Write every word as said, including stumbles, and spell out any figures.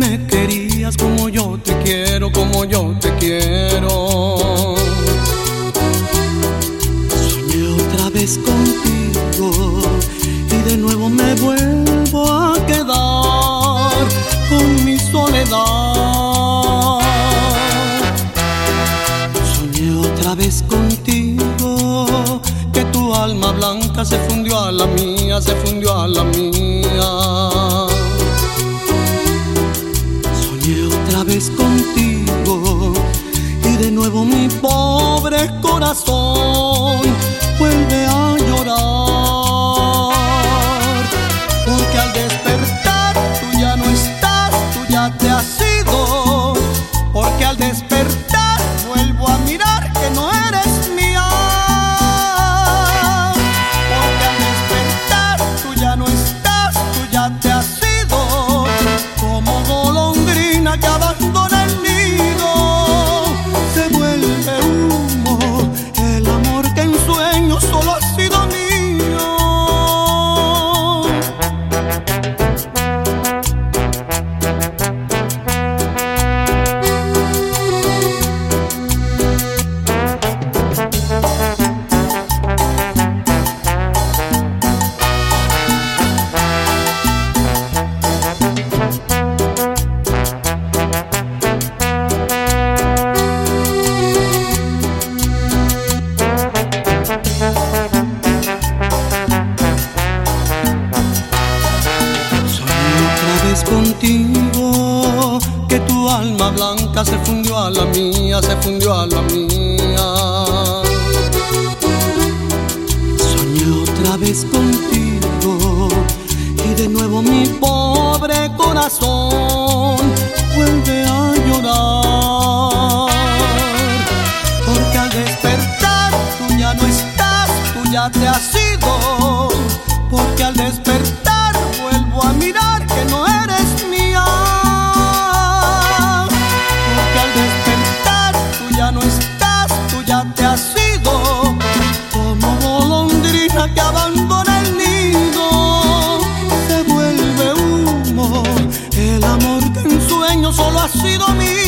me querías como yo te quiero, como yo te quiero. Soñé otra vez contigo y de nuevo me vuelvo a quedar con mi soledad. Soñé otra vez contigo, que tu alma blanca se fundió a la mía, se fundió a la mía. Soñé otra vez contigo y de nuevo mi pobre corazón vuelve a llorar, porque al despertar tú ya no estás, tú ya te has ido, porque al despertar vuelvo a mirar que no eres mía, porque al despertar tú ya no estás, tú ya te has ido, como golondrina que abandona el nido, se vuelve humo el amor que en sueños solo ha sido mío. Contigo, que tu alma blanca se fundió a la mía, se fundió a la mía. Soñé otra vez contigo y de nuevo mi pobre corazón vuelve a llorar, porque al despertar tú ya no estás, tú ya te has ido, porque al despertar vuelvo a mirar que no eres mía, porque al despertar tú ya no estás, tú ya te has ido, como golondrina que abandona el nido, se vuelve humo el amor que en sueños solo ha sido mío.